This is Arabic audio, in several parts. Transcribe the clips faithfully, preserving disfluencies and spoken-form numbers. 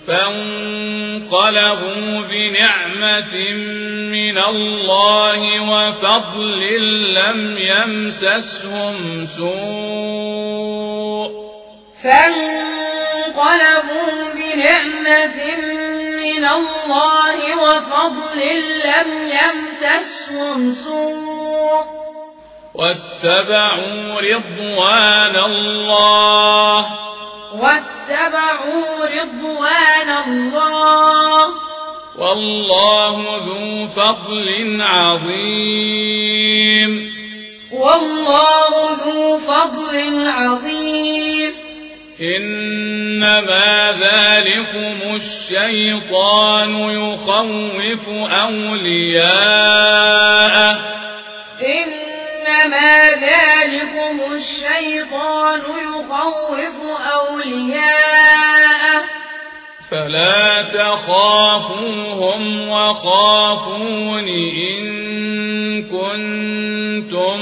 فانقلبوا بنعمة من الله وفضل لم يمسسهم سوء فانقلبوا بنعمة من الله وفضل لم يمسسهم سوء واتبعوا رضوان الله واتبعوا رضوان الله والله ذو فضل عظيم والله ذو فضل عظيم إنما ذلكم الشيطان يخوف أولياءه إنما ذلكم الشيطان يخوف أولياءه فلا تخافوهم وخافون إن كنتم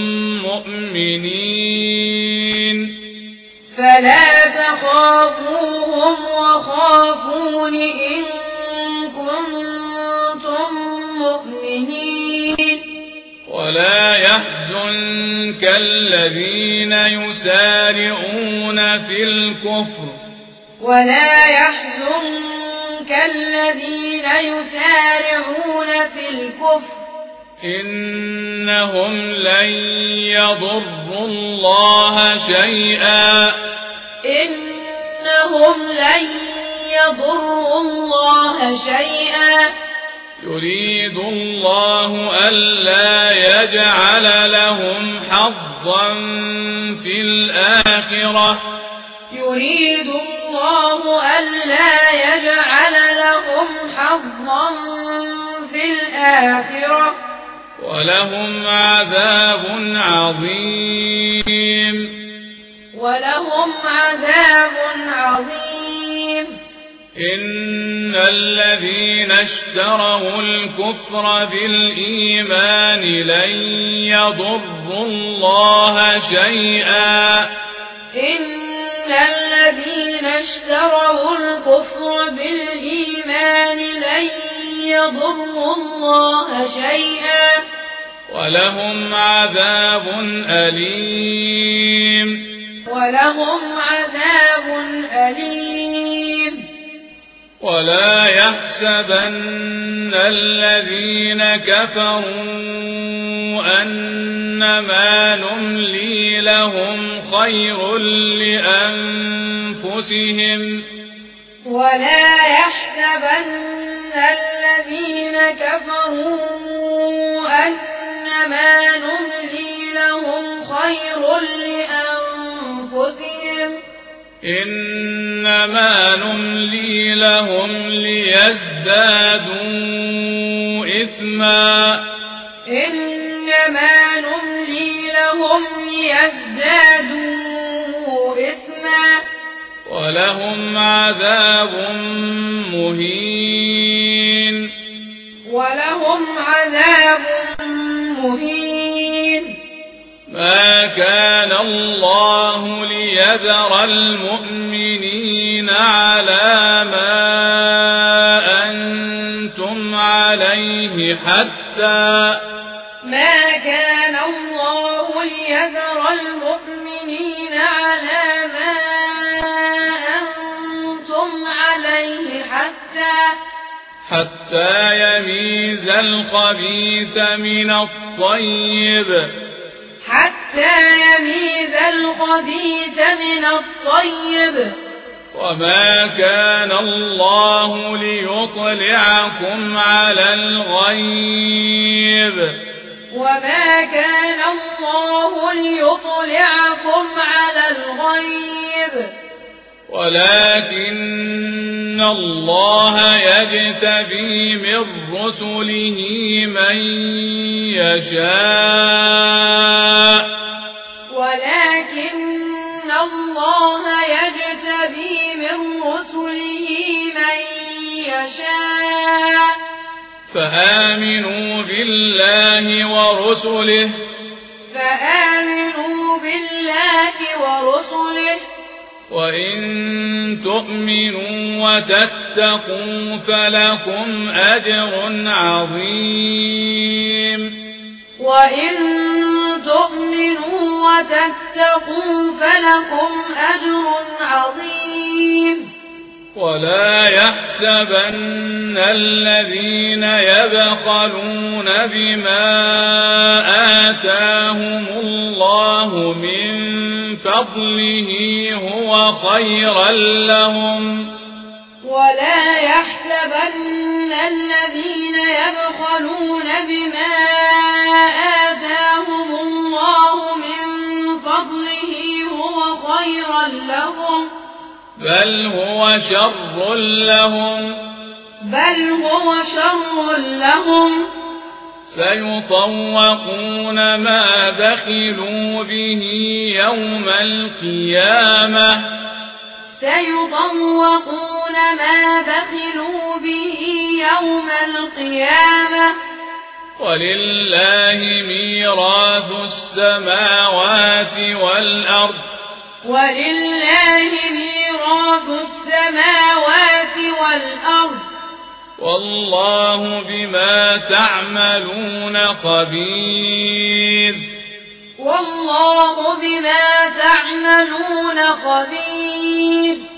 مؤمنين فلا تخافوهم وخافون إن كنتم مؤمنين ولا يحزنك الذين يسارعون في الكفر ولا يحزنك الذين يسارعون في الكفر إنهم لن يضروا الله شيئا إنهم لن يضروا الله شيئا يريد الله ألا يجعل لهم حظا في الآخرة يريد الله ألا يجعل لهم حظا في الآخرة ولهم عذاب عظيم ولهم عذاب عظيم إن الذين اشتروا الكفر بالإيمان لن يضروا الله شيئا إن الذين اشتروا الكفر بالإيمان لن يضروا الله شيئا ولهم عذاب أليم ولهم عذاب أليم ولا يحسبن الذين كفروا أنما نملي لهم خير لأنفسهم ولا يحسبن الذين كفروا أنما نملي لهم خير لأنفسهم إنما نملي لهم ليزدادوا إثما إنما نملي لهم ليزدادوا إثما ولهم عذاب مهين ولهم عذاب مهين ما كان الله ليذر المؤمنين على ما أنتم عليه حتى ما كان الله ليذر المؤمنين على ما أنتم عليه حتى حتى يميز الخبيث من الطيب حتى يميز الخبيث من الطيب وما كان الله ليطلعكم على الغيب وما كان الله ليطلعكم على الغيب ولكن الله يجتبي من رسله من يشاء ولكن الله يجتبي من رسله من يشاء فآمنوا بالله ورسله فآمنوا بالله ورسله وإن تؤمنوا وتتقوا فلكم أجر عظيم وإن تؤمنوا وتتقوا فلكم أجر عظيم ولا يحسبن الذين يبخلون بما آتاهم الله من فضله هو خيرا لهم ولا يحسبن الذين يبخلون بما آتاهم الله من فضله هو خيرا لهم بل هو شر لهم بل هو شر لهم سيطوقون ما بخلوا به يوم القيامة سيطوقون ما بخلوا به يوم القيامة ولله ميراث السماوات والأرض ولله ميراث السماوات والأرض والله بما تعملون خبير والله بما تعملون خبير